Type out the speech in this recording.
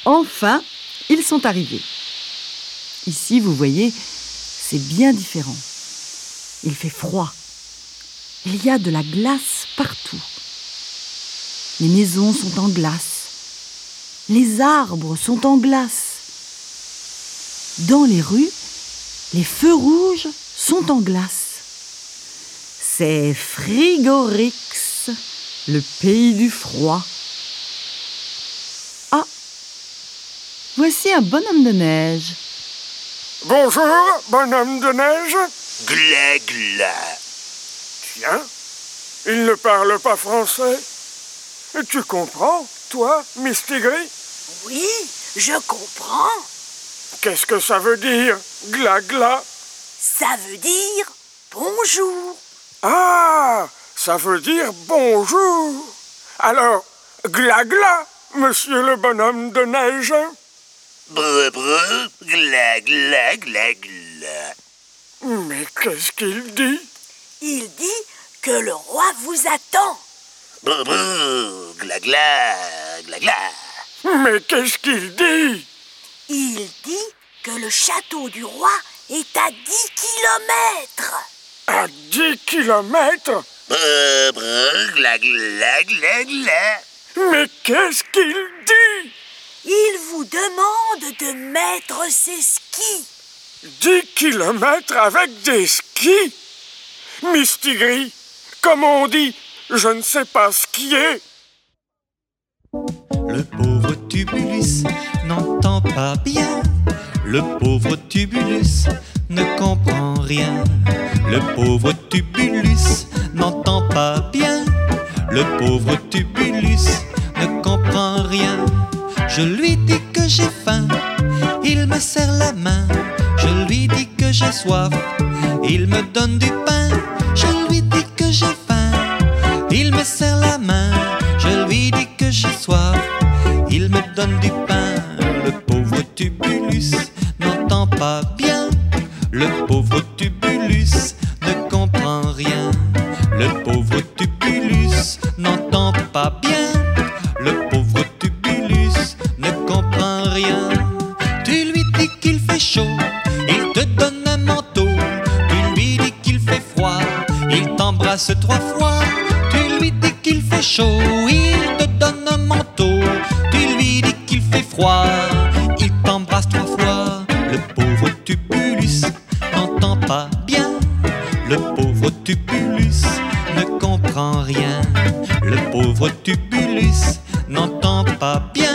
Enfin, ils sont arrivés. Ici, vous voyez, c'est bien différent. Il fait froid. Il y a de la glace partout. Les maisons sont en glace. Les arbres sont en glace. Dans les rues, les feux rouges sont en glace. C'est Frigorix, le pays du froid. Ah, voici un bonhomme de neige. Bonjour, bonhomme de neige. Gla gla. Tiens, il ne parle pas français. Tu comprends, toi, Mistigris? Oui, je comprends. Qu'est-ce que ça veut dire, gla gla? Ça veut dire bonjour. Ah, ça veut dire bonjour. Alors, gla gla, monsieur le bonhomme de neige. Brr brr, gla gla gla gla. Mais qu'est-ce qu'il dit? Il dit que le roi vous attend. Brr brr, gla gla gla gla. Mais qu'est-ce qu'il dit? Il dit que le château du roi est à 10 kilomètres. À 10 kilomètres? Brr brr, gla gla gla gla. Mais qu'est-ce qu'il dit? Il vous demande de mettre ses skis. 10 kilomètres avec des skis? Mistigris, comme on dit, je ne sais pas skier. Le pauvre Tubulus n'entend pas bien. Le pauvre Tubulus ne comprend rien. Le pauvre Tubulus n'entend pas bien. Le pauvre Tubulus ne comprend rien. Je lui dis que j'ai faim, il me serre la main. Je lui dis que j'ai soif, il me donne du pain. Je lui dis que j'ai faim, il me serre la main. Je lui dis que j'ai soif, il me donne du pain. Le pauvre Tubulus n'entend pas bien. Le pauvre Tubulus ne comprend rien. Le pauvre Tubulus n'entend pas bien. Le pauvre Tubulus ne comprend rien. Tu lui dis qu'il fait chaud, il te donne un manteau. Tu lui dis qu'il fait froid, il t'embrasse 3 fois. Tu lui dis qu'il fait chaud, il te donne un manteau. Tu lui dis qu'il fait froid, il t'embrasse 3 fois. Le pauvre Tubulus n'entend pas bien. Le pauvre Tubulus ne comprend rien. Le pauvre Tubulus n'entend pas bien.